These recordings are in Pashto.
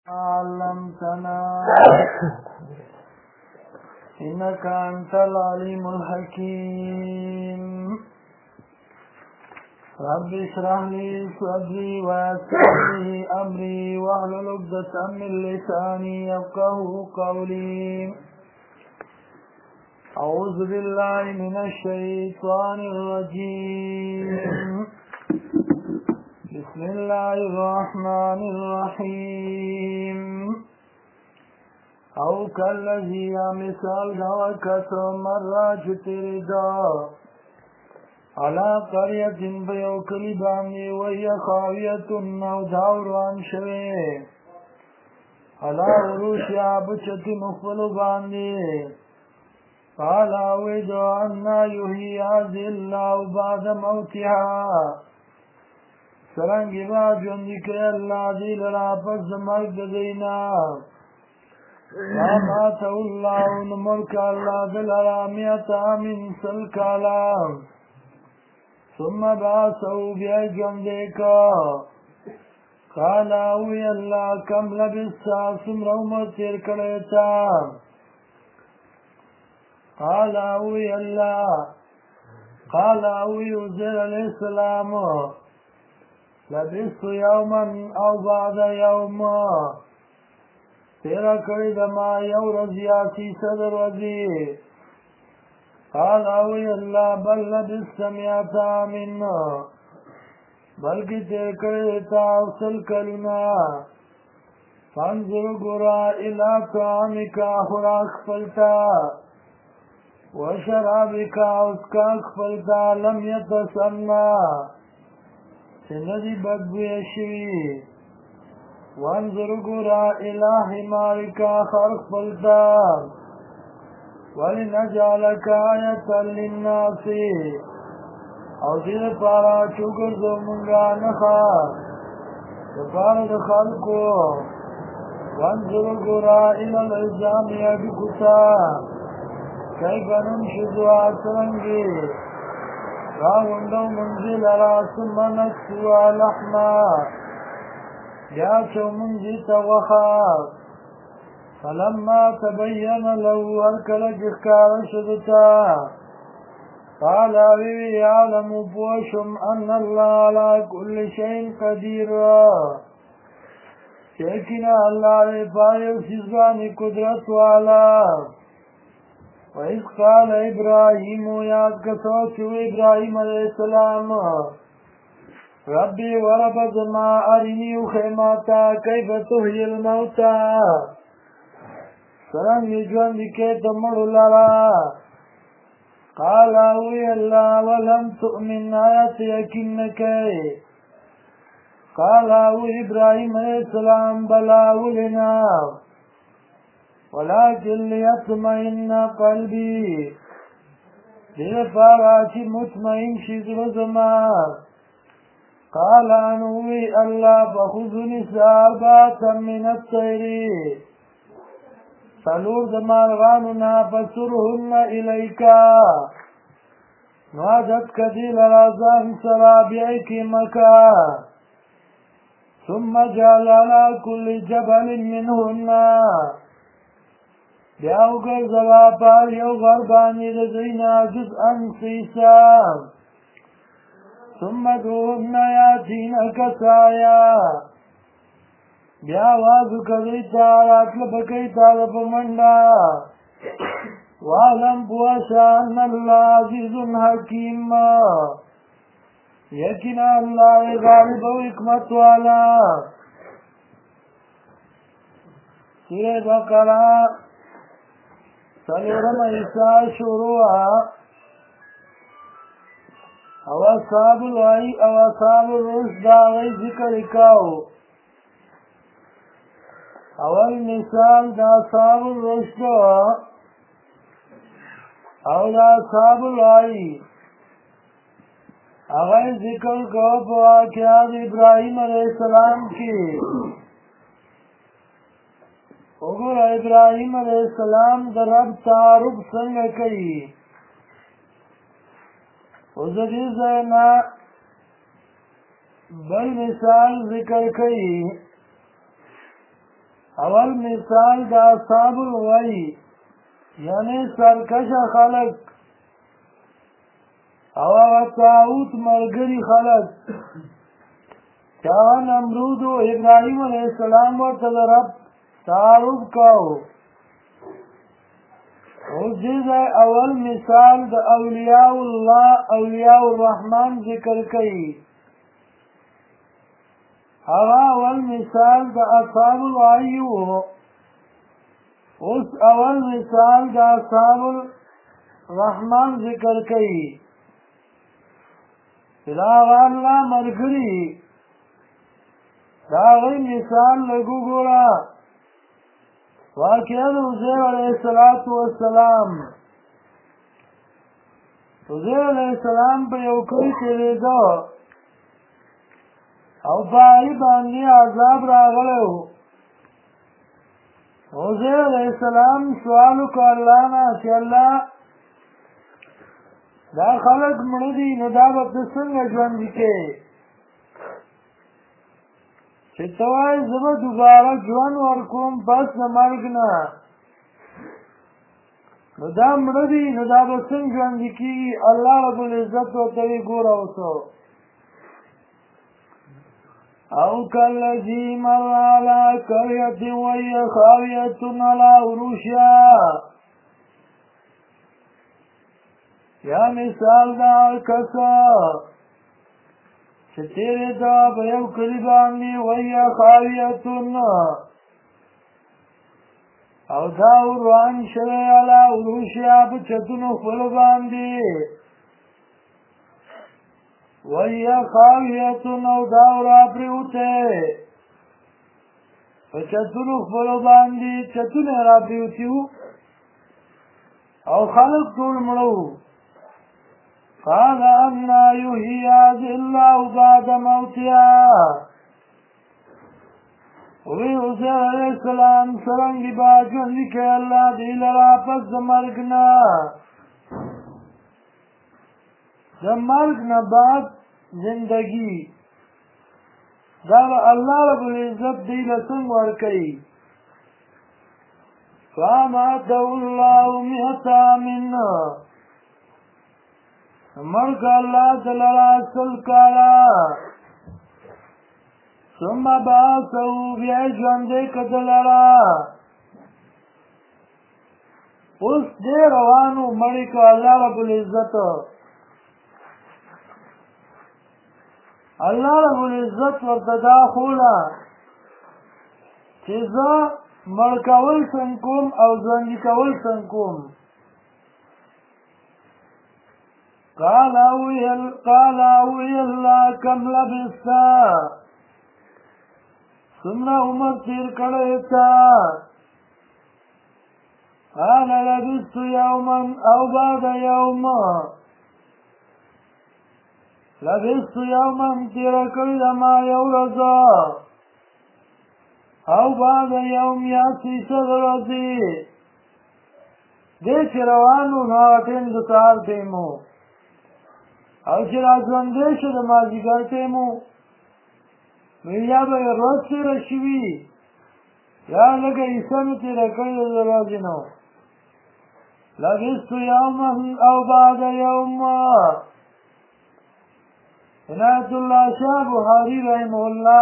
علمتنا إنك أنت العليم الحكيم رب اشرح لي صدري ويسر لي أمري واحلل عقدة من لساني يفقهوا قولي أعوذ بالله من الشيطان الرجيم بسم الله الرحمن الرحيم او كالذي مثال دوا کسو مرہ چتری دا علا قریت بیو کلی بانی وی خاویت نو داوران شوی علا عروش بچت مخبل بانی قالا ویدو انا یحیی هذه الله بعد موتها سرنگی با جوندی که اللہ دی لرا پس مرگ دینا وامات اللہ نملک اللہ دلرا میتا من سلکالا ثم باسو بیا جوندی کا قالا وی اللہ کم لبسا سمرو مرتیر کلیتا قالا وی اللہ قالا وی عزیر علیہ السلام لبست یوما او بعد یوم تیرا کری دما یو رضیاتی صدر وزی قال اوی اللہ بل لبست میاتا من بلکی تیر کری تا اصل کلنا فانظر گرا الى طعامکا خوراک فلتا وشرابکا اسکاک فلتا لم یتسننا سندی بدبوی شوی وانظر گرا الہ مارکا خرق فلتا ولنجعلک آیتا للناس او دید پارا چوکر دو منگا نخا دپارا دخلقو وانظر گرا الہ الازام یدکتا کئی بنم شدوا سرنگی راوندو منزل را ثم نکسوا لحما جاسو منزل وخا فلما تبین له ارکلج اخکار شدتا قال اوی یعلم بوشم ان اللہ علا کل شئین قدیر چیکنا اللہ ری پایو سزبانی قدرت والا وَإِذْ قَالَ إِبْرَاهِيمُ یاد کسوچو ابراہیم علیہ السلام ربی ورب زما ارینی خیماتا کیف تحیی الموتا سرنگی جوندی کے تمڑو لرا قال اوی اللہ ولم تؤمن آیت یقین نکے قال اوی ابراہیم علیہ السلام بلا ولنا ولكن ليطمئن قلبي لفاراتي مطمئن شزر زمان قال انوي الله فخذني ساباتا من الطير فلور زمان غاننا فسرهن إليك نوادت كديل رازان سرابيعك مكا ثم جعل على كل جبل منهن بیاو گر زوا پار یو غربانی رزینا جزءا سیسا ثم دون یاتینک سایا بیاوازو کذیتا راتل بکیتا لپمنڈا وعلم بواشا ان اللہ عزیز حکیم یقینا اللہ غالب و حکمت والا سورہ بقرہ سلورم ایسا شروع او اصحاب الوائی او اصحاب الرشد آغی ذکر اکاو اول مثال دا اصحاب الرشد او دا اصحاب الوائی آغی ذکر کو واقعات ابراہیم علیہ السلام کی اگر ابراہیم علیہ السلام در رب تعارف سنگ کئی وزدی زینا بل مثال ذکر کئی اول مثال د اصحاب الغی یعنی سرکش خلق او طاغوت ملګری خلق چا نمرود و ابراهیم علیہ السلام ورته د رب تعارف کاو. اوس دې ځای اول مثال د اولیاء الله اولیاء الرحمن ذکر کوي. هغه اول مثال د اصحاب الغی و. اوس اول مثال د اصحاب الرحمن ذکر کوي. دا الله ملګری دا غي مثال لګو ګورا واقعا عزیر علیہ السلام عزیر علیہ السلام په یو کلی تیریده او پای باندې عذاب راغلی و. عزیر علیہ السلام سوال وکړ الله نه چې الله دا خلق مړه دي نو دا به ته څنګه ژوندي کوې چې ته وایې زه به دوباره ژوند ورکوم پس د مرګ نه نو دا مړه دي نو دا به څنګه ژوندي کېږي. الله رب العزت ورته وایي ګوره اوسه او کالذي مر على قرية وهي خاوية على عروشها یا مثال دا کسا چې تیرې دا په یو کلي باندې وهي خاویة او دا وران شوی علی عروشها په چتونو خپلو باندې وهي خاویة او دا ورا پرېوتی په چتونو خپلو باندې چتونه را پرېوتي وو او خلق ټول مړه وو. قال أنا يحيي هذه الله بعد موتها وی عزیر علیہ السلام سرنگی با ژوندي کوي الله دې لرا پس د مرګ نه د مرګ نه بعد زندگی دا الله رب العزت دې له څنګه ورکوي. فاماته الله 100 عام مرګ الله دلرا سل کالا ثم بعثه بیا ژوندی که دلرا. اوس دې روانو مړی که الله رب العزت الله رب العزت ورته دا خوله چې زه مړ کول څنګه کوم او ژوندي کول څنګه کوم. قال اوی الله کم لبستا څومره عمر تیر کړی تا. قال لبست یوما او بعد یوم لبست یوما تیر کړی ما یو ورځ او بعد یوم یا 300 ورځې. دې چې روانو نو هغه ټیم د سهار ټیم و او چې را ژوندی شو د مازدیګر ټیم و نو یا به یې ورځ تېره شوي یا لږه حصه مې تېره کړې د ورځې نه. لبست یوما او بعد یوم. عنایت الله شاه بخاري رحمه الله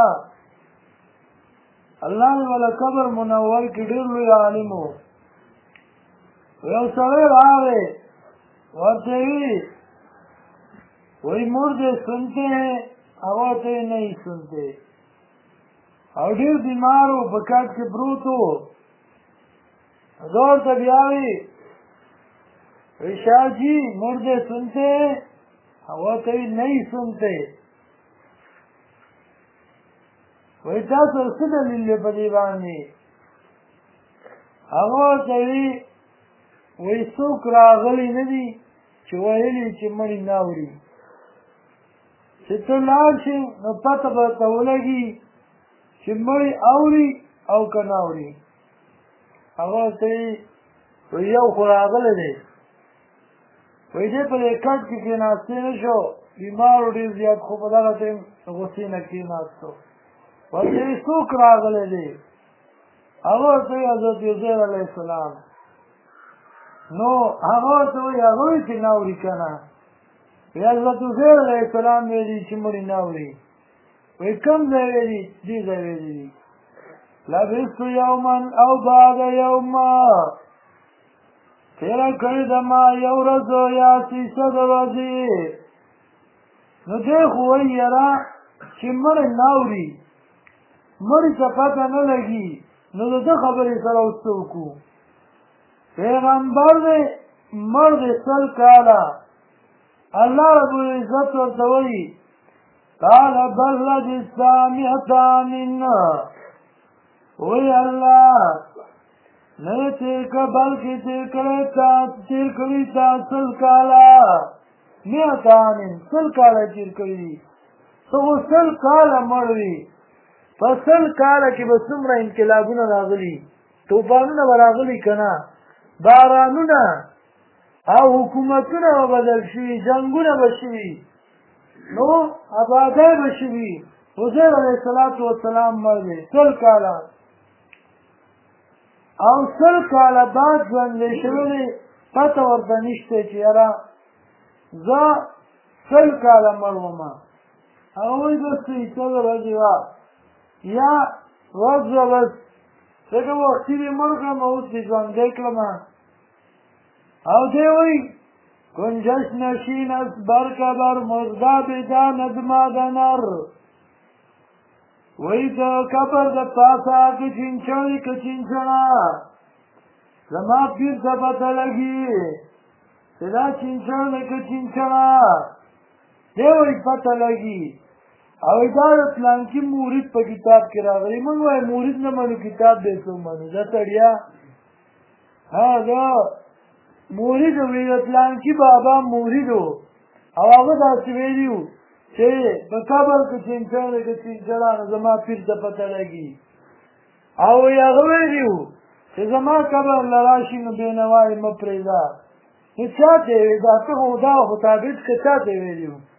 الله یې والا قبر منور کې ډېر لوی عالم و. یو سړی راغی ورته وي وہی مردے سنتے ہیں آواتے نہیں سنتے او ډیر بیمار و بکاٹ کے پروت و زور تبیاوی شاہ جی مردے سنتے ہیں آواتے نہیں سنتے وہی تاسو څه دلیل دی په دې باندې آواتے وہی څوک راغلی نه دي چې ویلي چې مړي نه اوري چې ته لاړ شې نو پته به ته ولګي چې مړي اوري او که نه اوري. هغه ورته وایي یو خو راغلی دی وایي دی په دې کټ کې کېناستی نه شو بیمار و ډېر زیات خو په دغه ټایم غوسې نه کېناستو. ورته وایي څوک راغلی دی هغه ورته وایي حضرت عزیر علیه السلام. نو هغه ورته وایي هغه وایي چې نه اوري که نه. حضرت عزیر علیه السلام ویلي چې مړي نه اوري. وایي کوم ځای ویلي؟ دې ځای ویلي دي. لبثت یوما او بعد یوما، تیره کړې ده ما یو ورځ یا 300 ورځې. نو دی خو وایي یاره چې مړی نه اوري، مړي ته پته نه لګي، نو د ده خبرې سره اوس څه وکړو؟ پیغمبر دی مړ دی 100 کاله. الله رب العزت ورته وایي قال بل لبثت 100 عام. وی الله نه تیر که بلکې تیر کړی تا 100 کاله. 100 عام 100 کاله تیر کړي. ته خو 100 کاله مړ وي. په 100 کاله کې به څومره انقلابونه راغلي، طوفانونه به راغلي که نه، بارانونه او حکومتونه به بدل شوي، جنګونه به شوي، نو آبادۍ به شوي. عزیر علیه السلام مړ دی 100 کاله. او 100 کاله بعد ژوندی شوی دی، پته ورته نشته چې یاره زه 100 کاله مړ ومه. هغه وایي بس 300 ورځې وه یا ورځ وه، بس ځکه وختي دې مړ کړم اوس دې ژوندی کړمه. او دی وایي گنجش نشین از برکبر مرده بداند مادنر. وی د کبر د پاسه که چینچڼې که چینچڼه، زما پیر ته پته لګي چې دا چینچڼ دی که چینچڼه. دی وایي پته لګي. او دا د پلانکي مورید په کتاب کې راغلی. موږ وایو مورید نه منو، کتاب دی څه ومنو؟ دا تړیا دا مورید وي، د پلانکي بابا مورید و، او هغه داسې ویلي و چې په قبر کې چینچڼ دی که چینچڼه، نو زما پیر ته پته لګي. او هغه ویلي و چې زما قبر له راشي نو بېنوا یې مه پرېږده. نو چا ته یې ویل؟ دا ته خو دا خو ثابت که چا ته یې ویلي و؟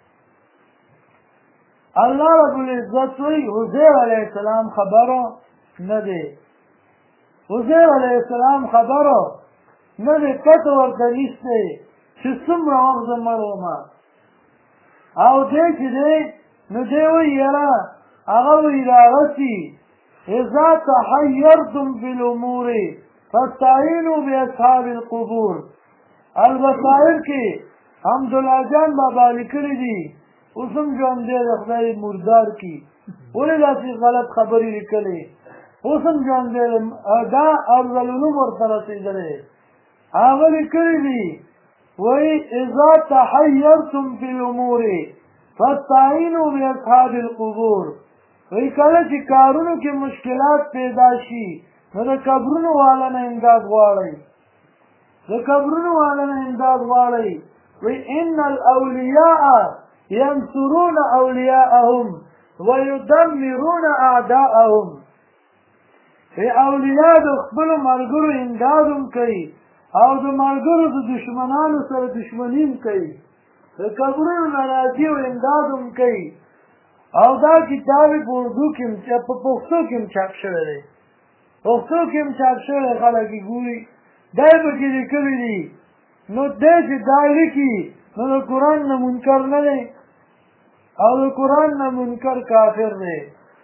الله رب العزت وایي عزیر علیه السلام خبره نه دی. عزیر علیه السلام خبره نه دی، پته ورته نشته چې څومره وخت زه مړ ومه. او دی چې دی نو دی وایي یاره هغه وایي راغسي اذا تحیرتم فی الامور فاستعینوا باصحاب القبور. البصائر کې حمدالله جان بابا لیکلي دي، اوس هم ژوندی د خدای مردار کي. ولې داسې غلط خبرې لیکلې؟ اوس هم ژوندی دا ارذلعلوم ورته رسېدلی. هغه لیکلي دي وایي اذا تحیرتم فی الامور فاستعینوا باصحاب القبور. وایي کله چې کارونو کې مشکلات پیدا شي نو د قبرونو والا نه امداد غواړئ، د قبرونو والا نه امداد غواړئ. وایي ان الاولیاء ینصرون اولیاءهم ویدمرون اعداءهم. وایي اولیاء د خپلو ملګرو امداد هم کوي او د ملګرو د دشمنانو سره دشمني هم کوي، د قبرونو نه راځي او امداد هم کوي. او دا کتاب په اردو کې په پښتو کې هم چاپ شوی دی، پښتو کې هم چاپ شوی دی، خلک یې ګوري. دا یې پکې لیکلي دي. نو دی چې دا لیکي نو د قرآن نه منکر نه دی، او د قرآن نه منکر کافر دی.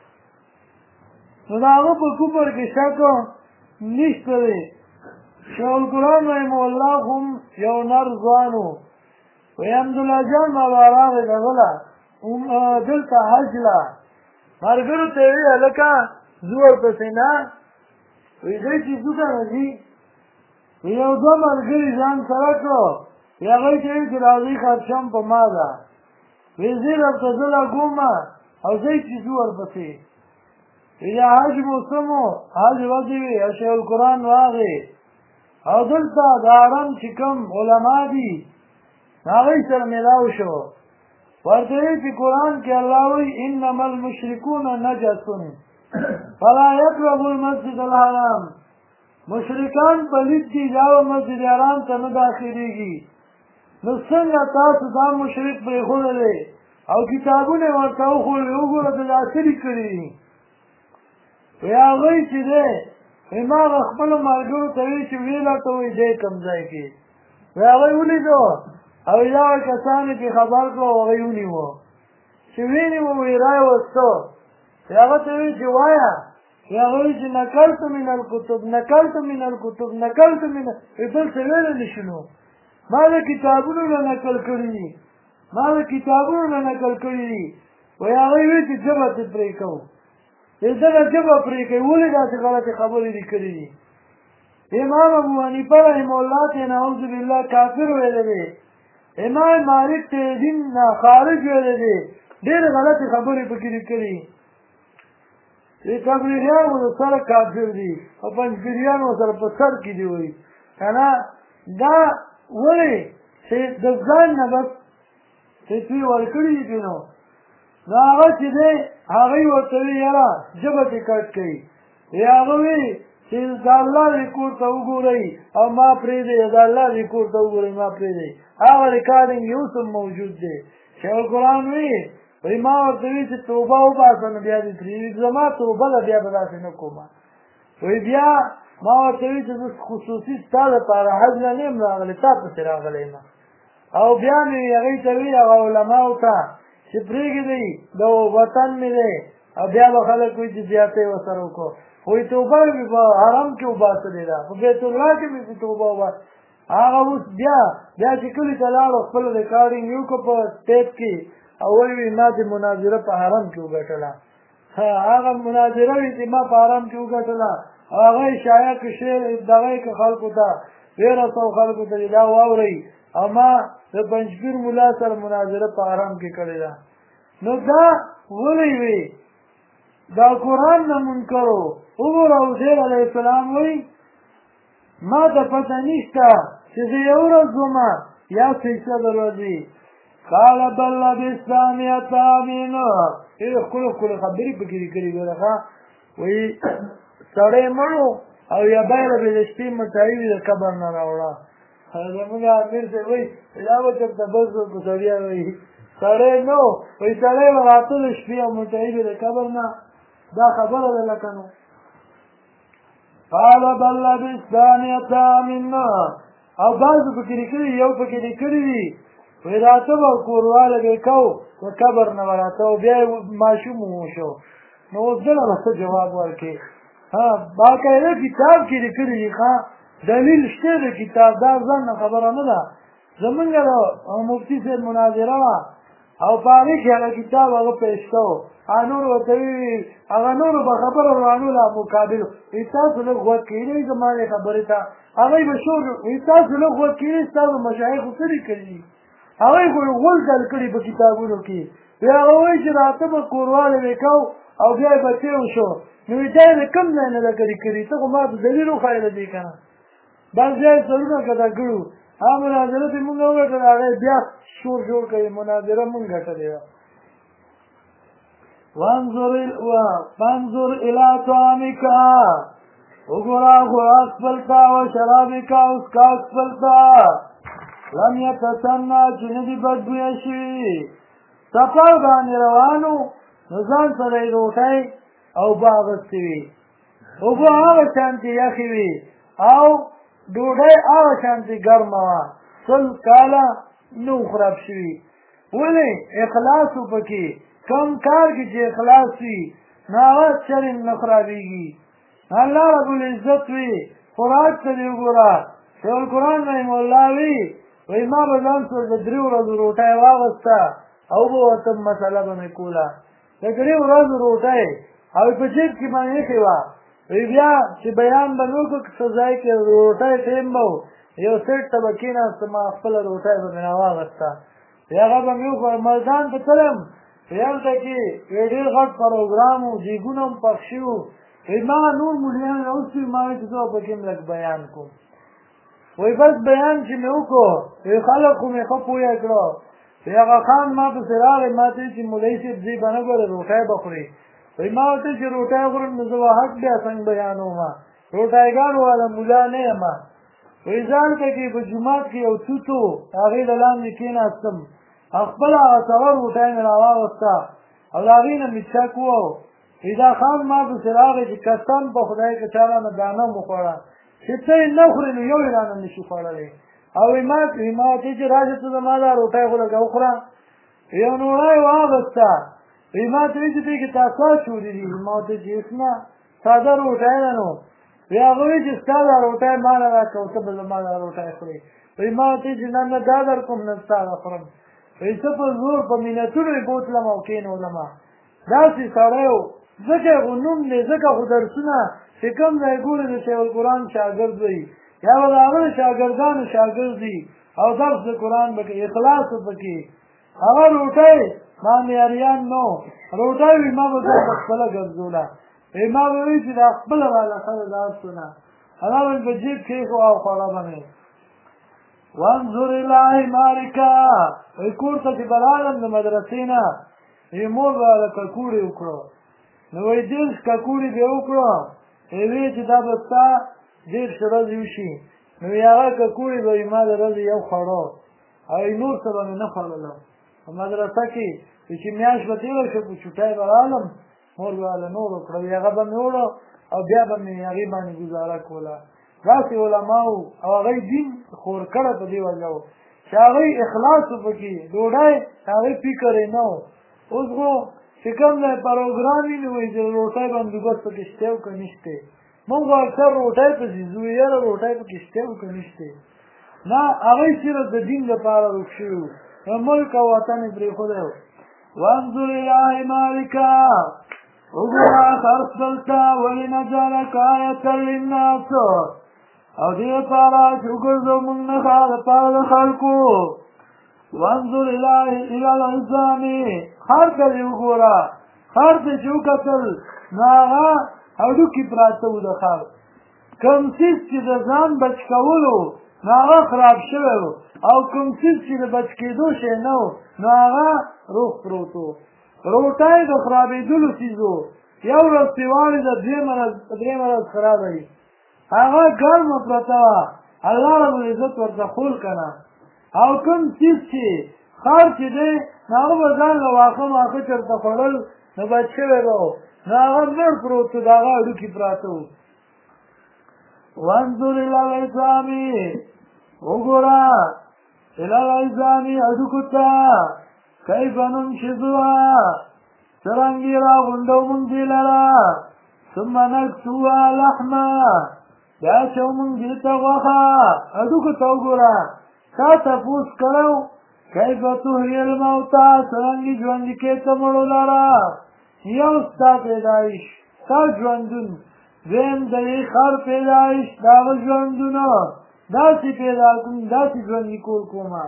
نو د هغه په کفر کې شک نشته دی. شیخ القرآن رحمه الله هم یو نر ځوان و. وایي حمدالله جان بابا راغی دغله دلته حج له، ملګرو ته یې ویل هلکه ځو ورپسې نه. وایي دی چې ځو که نه ځي. یو دوه ملګري ځان سره کړو، هغوی ته ویل چې راځئ خرچم په ما ده. وایي زه درته زه لګومه او ځئ چې ځو ورپسې. وایي حج موسم و، حج ورځې وې او شیخ القرآن راغی او دلته د حرم چې کوم علما دي هغوی سره میلاو شو. ورته وایي چې قرآن کې الله وایي انما المشرکون نجس فلا یقربوا المسجد الحرام. مشرکان پلید دي، دا مسجد حرام ته نه داخلېږي. نو څنګه تاسو دا مشرک پرېښودلی او کتابونه یې ورته وښودلي؟ وګوره د دا څه لیکلي دي. وایي هغوی چې دی ما خپلو ملګرو ته وایي چې ویې لټوئ دی کوم ځای کې وایي هغوی ولیدو او دغه کسانو چې خبر کړو هغوی ونیوه چې ونیوه وایي رایې وسته هغه ته وایي چې وایه هغه وایي چې نقلت من الکتب نقلت من الکتب نقلت من بل څه ویلی نه شو نو ما د کتابونو نه نقل کړي دي ما د کتابونو نه نقل کړي دي وایي هغوی وایي چې ژبه ته پرې کوو دغه ژبه پرې کوي ولې داسې غلطې خبرې دي کړي دي امام ابو حنیفه رحمه الله ته نعوذ بالله کافر ویلی دی امام مالک ته دین نه خارج ویلی دی ډېرې غلطې خبرې پکې دي کړي تبلیغیان و سره کافر دي او پنجپیریان و سره په سر کې دي وایي که نه دا ولې چې د ځان نه بس فتوې ورکړي دي نو هغه چې دی هغوی ورته وایي یاره ژبه دې کټ کوي هغه وایي چې د الله ریکورډ ته وګورئ او ما پرېږدئ د الله ریکورډ ته وګورئ ما پرېږدئ هغه ریکارډینګ یې اوس هم موجود دی شیخ القرآن وایي وایي ما ورته وایي چې توبه وباسه نو بیا دې پرېږدي زما توبه ده بیا به داسې نه کوم وایي بیا ما ورته وایي چې زه خصوصي ستا دپاره حج نه یم راغلی تا پسې راغلی یم او بیا مې هغوی ته وایي هغه علماو ته چې پرېږدئ د وطن مې دی او بیا به خلک وایي چې زیاتی ورسره وکړو وایي توبه مې په حرم کې وباسلې ده په بیت الله کې مې توبه وباسه هغه اوس بیا چې کلي ته لاړو خپل ریکارډینګ یې وکړو په ټیپ کې او وایي ما دې مناظره په حرم کې وګټله هغه مناظره وي چې ما په حرم کې وګټله هغه یې شایع کړه شعر دغه یې کړه خلکو ته ډېره سو خلکو ته دا واورئ او ما د پنجپیر ملا سره مناظره په حرم کې کړې ده نو دا ولې وي دا قرآن نه منکرو وګوره عزیر علیه السلام وایي ما ته پته نشته چې زه یو ورځ ومه یا فیصد ورځې قال بل لبثت مئة عام ډېرې ښکلې ښکلې خبرې پکې لیکلې دي ښه وایي سړی مړو او یا بیره به د شپې مټایي وي د قبر نه راوړه زموږ امیر صاحب وایي دا به چېرته بس په سړیا وایي سړی نه وایي سړی به راته د شپې او مټایي وي د قبر نه دا خبره ده لکه نو قال بل لبثت مئة عام او بعضو پکې لیکلي یو پکې لیکلي دي وایي راته به کورواله به کوو د قبر نه به راته او بیا یې ماشوم وشو نو اوس دله به څه جواب ورکړې باقاعده کتاب کې لیکلي دي ښه دلیل شته د کتاب دا ځان نه خبره نه ده زمونږ د مفتي صاحب مناظره وه او په هغې کې هغه کتاب هغه پیش کوو نور ورته وي هغه نورو به خبره روانو له مقابلو وایي تاسو لږ غوږ کښېنئ زما دې خبرې ته هغوی به شور وایي تاسو لږ غوږ کښېنئ ستاسو مشایخو څه لیکلي دي هغوی خو غول ډل کړي په کتابونو کې بیا هغه وایي چې راته به کورواله به کوو او بیا یې به تېو شو نو وایي دا یې د کوم ځای نه ده کړي ته خو ما ته دلیل وښایله دی که نه بس بیا یې سرونه کته کړو هغه مناظره چې مونږ وګټله هغه یې بیا شور جوړ کوي مناظره مونږ ګټلې وه فانظر الى طعامك وګوره خوراک خپل ته و شرابک او څښاک خپل ته لم یتسنه چې نه دي بدبویه شوي سفر باندې روانو نو ځان سره یې روټۍ او اوبه اغوستې وي اوبه هغه شانتې یخې وي او ډوډۍ هغه شانتې ګرمه وه سل کاله نو خراب شوي ولې اخلاص و پکې کم کار کې چې اخلاص وي نو هغه چرې نه خرابېږي الله رب العزت وي خوراک ته دې وګوره شیخ القرآن رحم الله وي وایي ما به ځان سره د 3 ورځو روټۍ واغوسته او به ورته مسله به مې کوله د 3 ورځو روټۍ او په جیب کې به مې ایښې وه وایي بیا چې بیان به مې وکړو څه ځای کې روټۍ ټیم به و یو سیټ ته به کېناستم ما خپله روټۍ به مې راواغسته هغه به مې وخوړه ملتان ته تلم هلته کې یو ډېر غټ پروګرام و دیګونه هم پخ شوي وو وایي ما نور ملیان راوستي ما وایي چې زه به پکې لږ بیان کوم وایي بس بیان چې مې وکړو وایي خلک خو مې ښه پویه کړه وایي هغه خان ما پسې راغی ما ته چې مولوي صاحب ځي به نه ګوره روټۍ به خوري وایي ما ورته چې روټۍ خورم نو زه به حق بیا څنګه بیانوم روټایګانو والا ملا نه یم وایي زه هلته کې په جومات کې یو توت و هغې له لاندې کېناستم خپله هغه سوه روټۍ مې راواغسته او د هغې نه مې چک وو دا خان ما پسې راغی چې قسم په خدای که چا رانه دانه مو خوړه چې ته یې نه خورې نو یو یې رانه نه شي خوړلی او ما ورته چې راشه ته زما دا روټۍ خو لږه وخوره یو نوړی واغسته ما ته وایي چې دې کې تا څه چورې دي ما ورته چې اسمه ساده روټۍ ده نو هغه وایي چې ستا دا روټۍ ما نه راکړه او ته به زما دا روټۍ خورې ما ورته چې نه نه دا در کوم نه ستا به خورم څه په زور په مینتونو یې بوتلم او کېنولمه داسې سړی و ځکه یې خو نوم دی ځکه خو درسونه چې کوم ځای ګورې د شیخ القرآن شاګرد وي یا به د هغه د شاګردانو شاګرد وي او درس د قرآن به کوي اخلاص به پکې هغه روټۍ ما معیاریان نو روټۍ وي ما به ځای په خپله ګرځوله ما به وایي چې دا خپله راله ښه ده داسونه هغه به په جیب کېښو او خوړه به مې وانظر الی حمارک وایي کور ته چې به رالم د مدرسې نه وایي مور به هغه ککوړې وکړو نو وایي دېرش ککوړې به وکړو وایي چې دا به ستا دېرش ورځې وشي نو وایي هغه ککوړې به وایي ما د ورځې یو خوړو او نور څه به مې نه خوړله په مدرسه کې چې میاشت به تېره شوه په چوټۍ به رالم مور به هله نور وکړه وایي هغه به مې وړو او بیا به مې هغې باندې ګزاره کوله داسې علماو او هغوی دین خور کړی په دې وجه و چې هغوی اخلاص و پکې ډوډۍ هغوی فکر یې نه و اوس خو چې کوم ځای پروګرام وي نو وایي چې روټۍ بندوبست پکې شته او که نشته موږ خو اکثر روټۍ پسې ځو یاره روټۍ پکې شته او که نشته نه هغوی صرف د دین لپاره روک شوي وو د ملک او وطن یې پرېښودی و وانظر الی حمارک وګوره خرڅ دلته ولنجعلک آیة للناس او دې لپاره چې وګرځو موږ نښه لپاره د خلکو وانظر الی العظام هر ته دې وګوره هر ته چې وکتل نو هغه هډوکي پراته وو د خر کوم څیز چې د ځان بچ کولو نو هغه خراب شوی و او کوم څیز چې د بچ کېدو شی نه و نو هغه روغ پروت و روټۍ د خرابېدلو څیز و یو ورځ پرې واړېده درېیمه ورځ خرابه وي هغه ګرمه پرته وه الله ربالعزت ورته خول که نه او کوم څیز چې خر چې دی نو هغه به ځان له واښه ماښه چېرته خوړل نو بچ شوی به و نو هغه مړ پروت و د هغه هډوکي پراته وو وانظر الی العظام وګوره الی العظام هډوکو ته کیف ننشزها څرنګې راغونډو موږ دې لره ثم نکسوها لحما بیا اچوو موږ دې ته غوښه هډوکو ته وګوره تا تپوس کړی و کیف تحیی الموتی څرنګې ژوندي کې ته مړو لره یو ستا پیدایش ستا ژوندون دویم د دې خر پیدایش د هغه ژوندونه داسې پیدا کوم داسې ژوندي کول کومه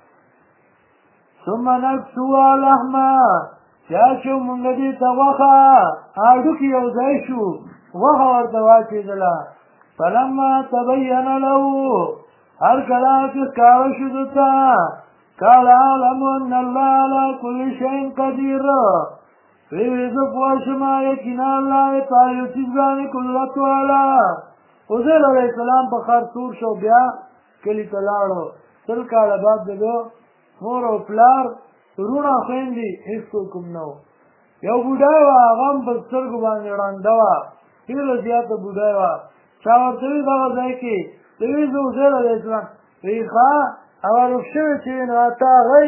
ثم نکسوها لحما بیا شو مونږ دې ته غوښه هډوکي یو ځای شو غوښه ورته واچېدله فلما تبین له هر کله چې ښکاره شو ده ته قال اعلم ان الله على كل شيء قدير ویې زه پوه شم یقینا الله په هر یو څیز باندې قدرت والا عزیر علیه السلام په خر سور شو بیا کلي ته لاړو 100 کاله بعد د ده مور او پلار وروڼه خویندې هېڅوک هم نه و یو بوډۍ وه هغه هم په سترګو باندې ړنده وه ډېره زیاته بوډۍ وه چا ورته وي دغه ځای کې ته وایي زه عزیر علیه السلام وایي ښه هغه روغ شوی چې وي نو ته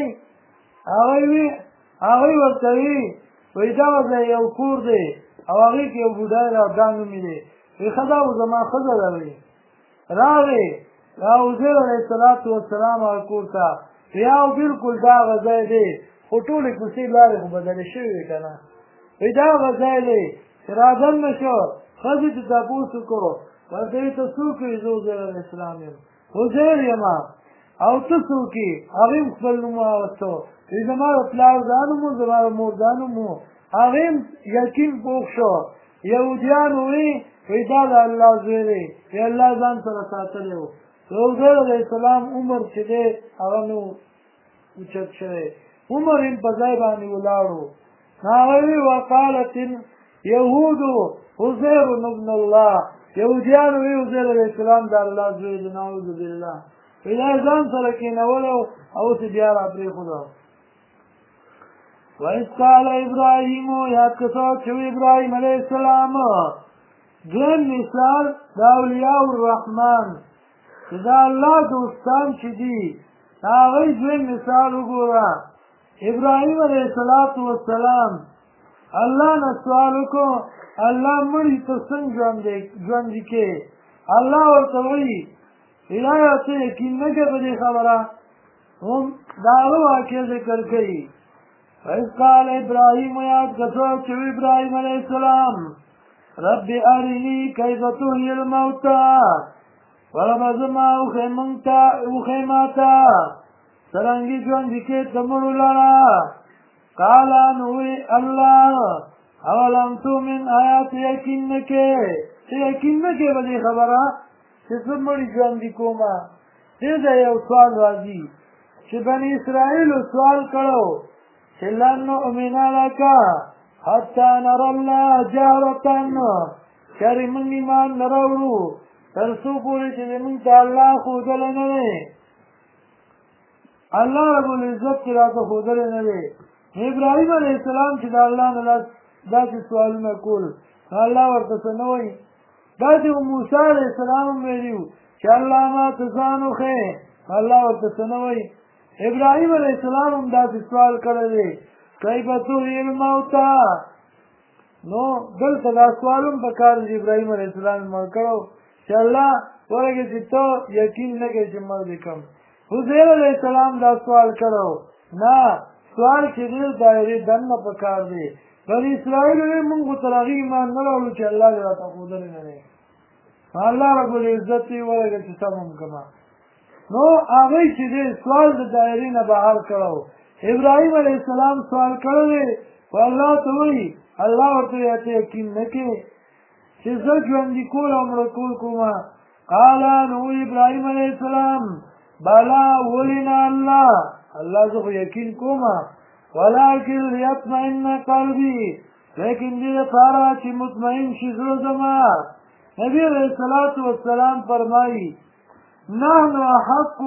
هغوی ورته وي وایي دغه ځای یو کور دی او هغې کې یو بوډۍ ده او دا نوم یې دی وایي ښه دا خو زما ښځه ده وایي راغې دا عزیر علیه السلام هغه کور ته یا بالکل دا هغه ځای دی خو ټولې کوڅې لارې خو بدلې شوې وې که نه وایي دا هغه ځای دی چې رادننه شو ښځې ته تپوس وکړو ورته وایي ته څوک یې زه عزیر علیه السلام یم عزیر یم او ته څوک یې هغې هم خپل نوم واغسته وایي زما د پلار دا نوم و زما د مور دا نوم و هغې هم یقین پوخ شو یهودیانو وایي دا د الله زوی دی وایي الله ځان سره ساتلی و د عزیر علیه السلام عمر چې دی هغه نه اوچت شوی عمر یې په ځای باندې ولاړ و هغه وایي وقالت اليهود عزیر ابن الله یهودیانو وایي عزیر علیه السلام د الله زوی دی نعوذ بالله وایي دا ځان سره کېنولی او اوس یې بیا را پرېښوده وإذ قال إبراهيم یاد کسو چې ابراهیم علیه السلام دویم مثال د اولیاء الرحمن چې دا الله دوستان چې دي هغوی دویم مثال وګوره ابراهیم علیه السلام الله نه سوال وکړو الله مړي ته څنګه ژوندي کې الله ورته وایي الهه ته یقین نه کوې په دې خبره هم دا هغه واقع ذکر کوي وإذ قال إبراهيم یاد کسو چې ابراهیم علیه السلام رب أرني كيف تحيي الموتى وربه زما وښیې ماته څرنګه ژوندي کې د مړو لره قال نو الله اولم تؤمن آیات یقین نه کې چې یقین نه کې په دې خبره چې زه مړي ژوندي کومه دې ځای یو سوال راځي چې بني اسرائیلو سوال کړو چې لن نؤمن لک حتی نرى الله جهرة چرې موږ ایمان نه راوړو تر څو پورې چې موږ ته الله ښودلی نه دی الله رب العزت چې راته ښودلی نه دی ابراهیم علیه السلام چې د الله نه داسې سوالونه کول الله ورته څه نه وایي داسې موسی علیه السلام هم ویلي وو چې الله ما ته ځان وښیې الله ورته څه نه وایي ابراهیم علیه السلام هم داسې سوال کړی دی کیف تحیی الموتى نو دلته دا سوال هم پکار دی ابراهیم علیه السلام مړ کړو چې الله ورګه چې ته یقین نه کوې چې مړ دې کړم حضیر علیه السلام دا سوال کړو نه سوال چې دی دایرې دننه پکار دی بني اسرائیل وی مونږ تر هغې ایمان نه راوړو چې الله دې راته ښودلی نه دی الله رب العزت یې ورګه چې سم هم کړمه نو هغوی چې دی سوال د دایرې نه بهر کړو ابراهیم علیه السلام سوال کړی دی خو الله ته وایي الله ورته ته یقین نه کوې چې زه ژوندي کول او مړه کول کومه قال نو ابراهیم علیه السلام بلا ولې نه الله زه خو یقین کومه ولکن لیطمئن قلبي لیکن دې لپاره چې مطمئن شي زړه زما نبي علیه السلام فرمایي نحن احق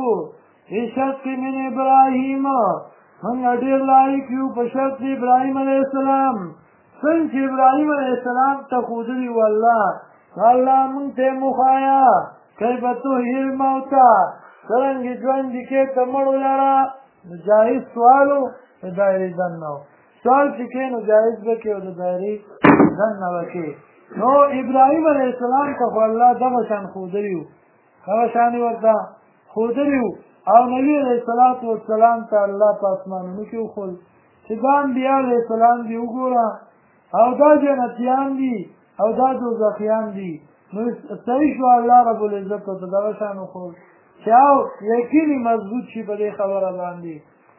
بشق من ابراهیم موږ ډېر لایق یو په شرط د ابراهیم علیه السلام څنګه چې ابراهیم علیه السلام ته ښودلي وو الله موږ ته یې وښایه کیف تحیی الموتى څرنګه ژوندي کې د مړو لره نو جایز سوال و د دایرې دننه سوال چې کوې نو جایز به کوې او د دایرې دننه به کوې نو ابراهیم علیه السلام ته خو الله دغه شان ښودلي وو هغه شان یې ورته ښودلي وو او نبی علیه السلام ته الله په اسمانونو کې وښول چې دا انبیا علیه السلام دي وګوره او دا جنتیان دي او دا دوزخیان دي نو صحیح شو الله رب العزت ته دغه شان وښول چې او یقیني مضبوط شي په دې خبره باندې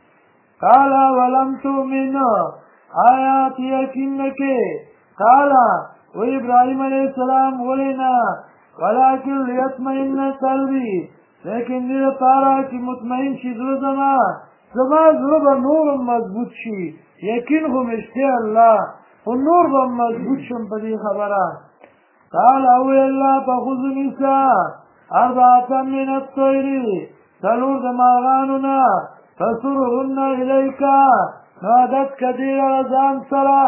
قال ولم تؤمن آیات یقین نه کې قال و ابراهیم علیه السلام ولې نه ولکن لیطمئن قلبي لیکن دې لپاره چې مطمئن شي زړه زما زړه به نور مضبوط شي یقین خو مې شته الله خو نور به مضبوط شم په دې خبره قال او الله فخذ نساء اربعة من الطير څلور د مارغانو نه فصرهن الیک نو عادت که دې لره ځان سره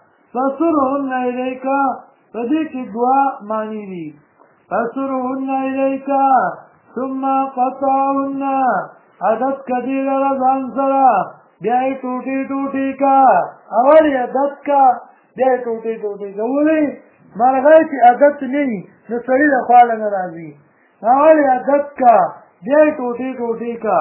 فصرهن الیک په دې کې دوه معنی دي فصرهن الیک ثم قطعهن عادت که دې لره ځان سره بیا یې ټوټې کا اول یې عادت کا بیا یې ټوټې کا ولې مرغۍ چې عادت نه وي نو سړي له خواله نه راځي اول یې عادت کا بیا یې ټوټې کا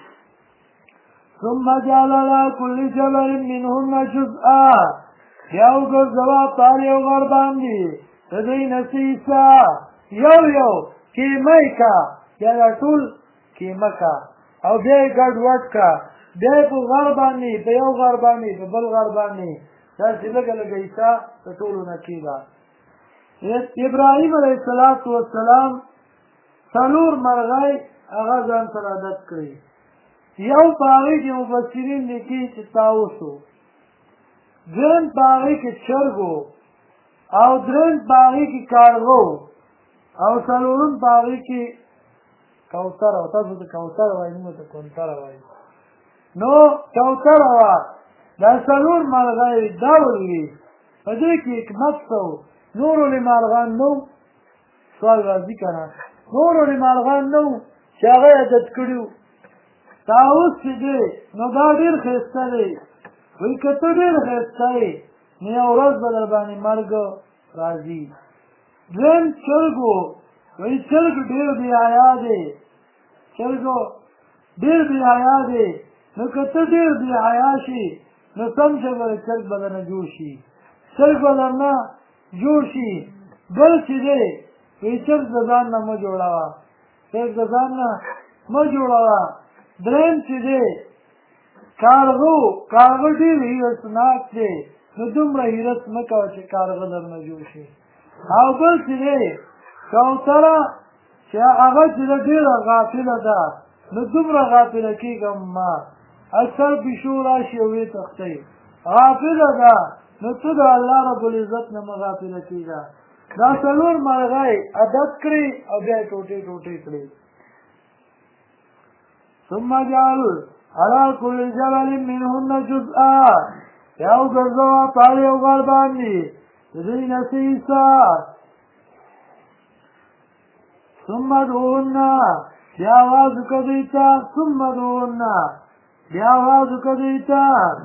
ثم جعل على كل جبل منهن جزءا بیا وګرځوه پار یو غر باندې د دوی نه سیسه یو کیمۍ کا بیا دا ټول کیمه کا او بیا یې ګډ وډ کا بیا یې په غر باندې په یو غر باندې په بل غر باندې داسې لږه حصه د ټولو نه کېده ابراهیم علیه السلام څلور مرغۍ هغه ځان سره عادت کړي یو په هغې کې مفسرین لیکي چې طاووس و دویم په هغې کې چرګ و او دریم په هغې کې کارغه و او څلورم په هغې کې کوتره وه تاسو ته کوتره وایي موږ ته کونتره وایي نو کوتره وه دا څلور مرغۍ ډول وي په دې کې حکمت څه و نور ولې مارغان نه و سوال راځي که نه نور ولې مارغان نه و چې هغه یې عادت کړي وو طاووس چې دی نو دا ډېر ښایسته دی وایي که ته ډېر ښایسته یې نو یوه ورځ به در باندې مرګ راځي دویم چرګ و وایي چرګ ډېر بې حیا دی چرګ ډېر بې حیا دی نو که ته ډېر بې حیا شي نو سم شګه چرګ به درنه جوړ شي چرګ به درنه جوړ شي بل چې دی وایي چرګ د ځان نه مه جوړوه چرګ د ځان نه مه جوړوه درېیم چې دی کارغه ډېر هیرسناک دی نو دومره هیرس مه کوه چې کارغه درنه جوړ شي او بل چې دی کوتره چې هغه چې ده ډېره غافله ده نو دومره غافله کېږم ما اکثر پیشو راشي او ویې تښتئ غافله ده نو ته د الله رب العزت نه مه غافله کېږه دا څلور مرغۍ عادت کړي او بیا یې ټوټې ټوټې کړي ثم جعل على كل جبل منهن جزءا بیا وګرځوه په هر یو غر باندې د دوی نه څه حصه ثم ادعوهن بیا آواز وکړه دوی ته ثم ادعوهن بیا آواز وکړه دوی ته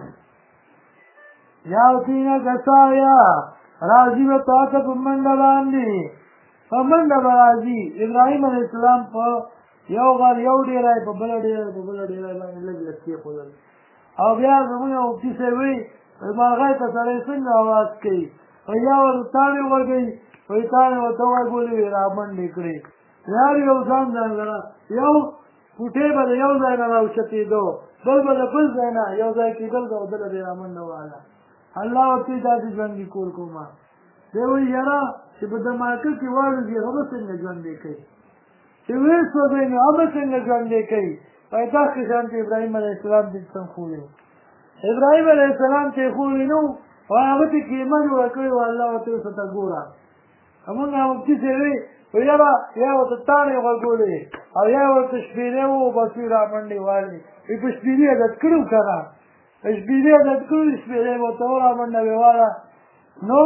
یاتینک سایا راځي به تا ته په منډه باندې په منډه به راځي ابراهیم علیه السلام په یو غر یو ډېری په بله ډېری په بله ډېری باندې لږ لږ کېښودل او بیا زموږ یو مفتي صاحب وایي مرغۍ ته سړی څنګه آواز کوي وایي یا ورته تاڼې ورکوي وایي تاڼې ورته ورګولې وي را منډې کړې هر یو ځان ځانګړه یو کوټې به د یو ځای نه راوچتېدو بل به د بل ځای نه یو ځای کېدل به او بله به یې را منډه وهله الله ورته داسې ژوندي کول کومه دی وایي یاره چې په دماکه کې والوځي هغه به څنګه ژوندی کوي چې ویې سوځوي نو هغه به څنګه ژوندی کوي وایي داسې شانې ابراهیم علیه السلام ته څنګه خوی ابراهیم علیه السلام ته یې خوی نه و او هغه ته کیمه جوړه کړې وه الله ورته ورته ته ګوره همونږ مفتي صاحب وایي وایي یاره یا ورته تاڼې غوږولې او یا ورته شپېلې و بس وي را منډې والې وایي په شپېلې عادت کړي که نه په شپېلې عادت کړي شپېلې به ورته را منډه وې واله نو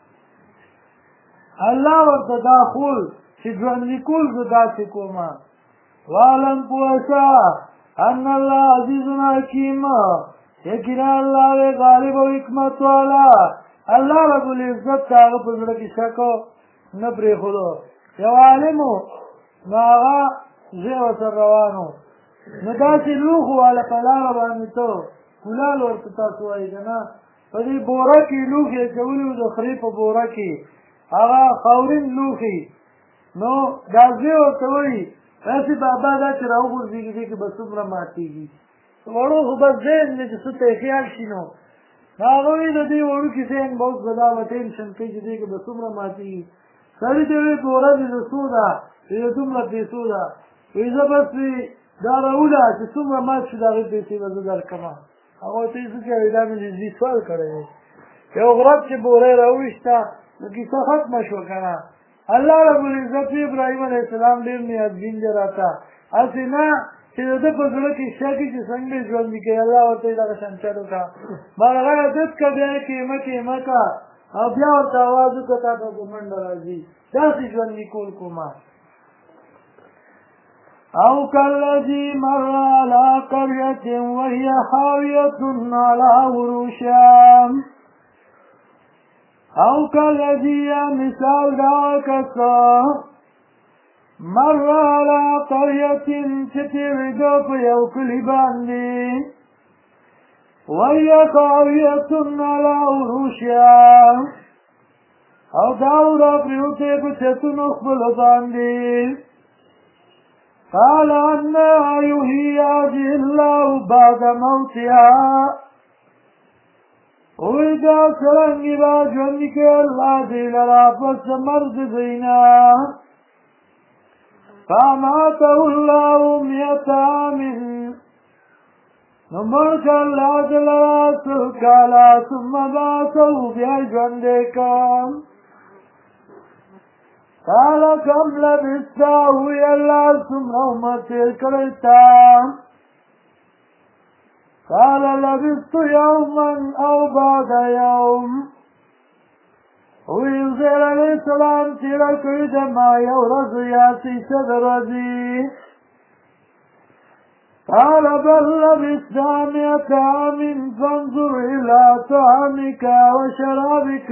الله ورته دا خول چې ژوندي کول زه داسې کومه واعلم پوه شه ان الله عزیز حکیم یقینا الله دی غالب او حکمت والا الله رب العزت ته هغه په زړه کې شک نه پرېښودو یو عالم و نو هغه زه ورسره روان و نو داسې لوښ واله په لاره باندې ته کولال ورته تاسو وایي که نه په دې بوره کې لوښي اچولي وو د خرې په بوره کې هغه خاورین لوښي نو دا زه ورته وایي داسې بابا دا چې راوغورځېږي دې کې به څومره ماتېږي وړو خو بس ذهن دی چې څه ته یې خیال شي نو هغه وایي د دې وړوکي ذهن به اوس به دا به ټینشن کوي چې دې کې به څومره ماتېږي سړي ته وایي په ورځې د څو ده د دومره پیسو ده وایي زه بس دا راوله چې څومره مات شي د هغې پیسې به زه درکړمه هغه ورته وایي څه کوې دا مې جزدي سوال کړی دی یو غرب چې بوری راوویسته نو کیسه ختمه شوه که نه الله رب العزت ابراهیم علیه السلام ډېر نیازبین دی راته هسې نه چې د ده په زړه کې شک چې څنګه یې ژوندي کوي الله ورته یې دغه شان چل وکړه مرغۍ عادت کړه بیا یې کیمه کیمه کړه او بیا ورته اواز وکړه تا ته په منډه راځي داسې ژوندي کول کومه او کالذي مر على قرية وهي خاوية على عروشها او کالذي مثال دا کسا مر على قرية چې تېرېده په یو کلي باندې وهي خاوية على عروشها او دا راپرېوتې په چتونو خپلو باندې قال أنى يحيي هذه الله بعد موتها وی دا څرنګې به ژوندي کړي الله دې لره پس د مرګ دینا فاماته الله 100 عام نو مړ کړه الله دې لره 100 کاله ثم بعثه بیا ژوندی کړه قال كم لبثت وی الله څومره عمر تېر کړی تا قال لبثت يوما او بعد يوم ويزيل علیہ السلام تیرا کړی د ما یو ورځ یا څه ورځې قال بل لبثت 100 عام فانظر الى طعامك وشرابك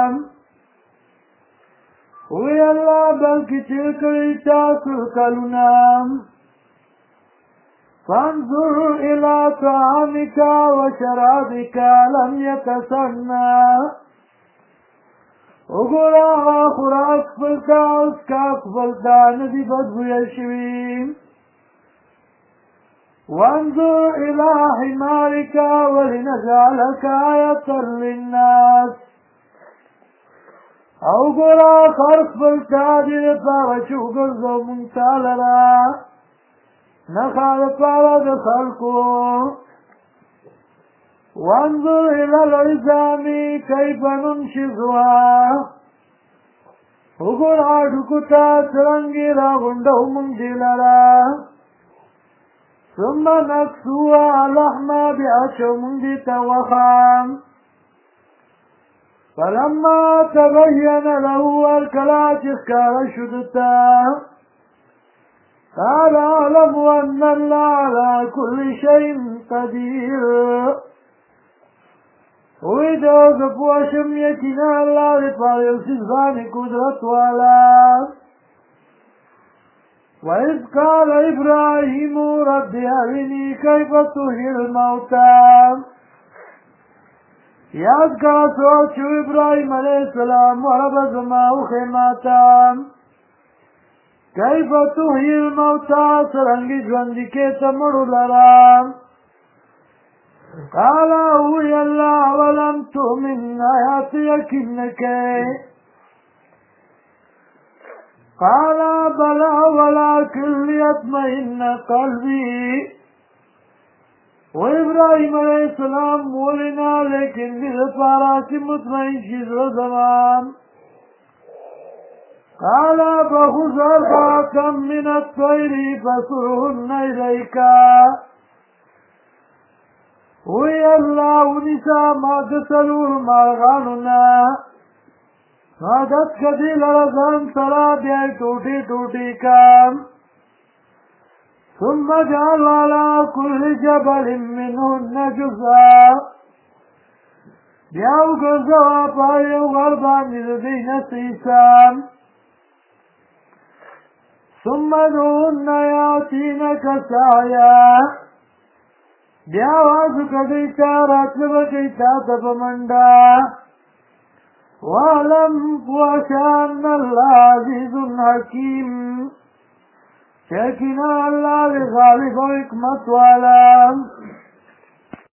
وی الله بلکې تیر کړی تاسو کلونه فانظر الى طعامك وشرابك لم يتسنى وګوره خوراک خپلتا اوس کا خپلتا ندي بدبویه شوي وانظر الى حمارك ولنجعلك آية للناس او ګوره خر خپلتا دې لپاره چې وګرځو مونږ تا لره نښه لپاره د خلکو وانظر الى العظام كيف ننشزها وګوره هډوکو ته څرنګې راغونډو مونږ دې لره ثم نكسوها لحما بیا چې مونږ دې ته غوښه فلما تبين له الكلا چې ښکاره شو دته قال اعلم ان الله على كل شيء قدير وی دو زپوشم یقینا الله دې په یو څیز باندې قدرت والا وإذ قال إبراهيم رب أرني كيف تحيي الموتى یاد کا سوچ ابراہیم علیہ السلام ورب زما وخیماتا کیف تحیی الموتى سرنگی ژوندی کې تمړو لرا قال اوی الله ولم تؤمن آیات یقین کې قال بلى ولكن ليطمئن قلبي و ابراہیم علیہ السلام مولنا لیکن دل پارا سی مطمئن شیز زمان قال فخذ 4 من الطير فصرهن إليك وی اللہ ونسا ما دسلور مارغانونا مادت کدی لرزان سرا بیائی ٹوٹی ٹوٹی کام ثم جعل على كل جبل منهن جزءا بیاو گرزوا پایو غربانی دین سیسان ثم دون یاتینک سعیا بیاو آزو کدیتا راتب کیتا تپمنڈا وعلم وشان اللہ عزیز حکیم یقینا اللہ غالب و حکمت والا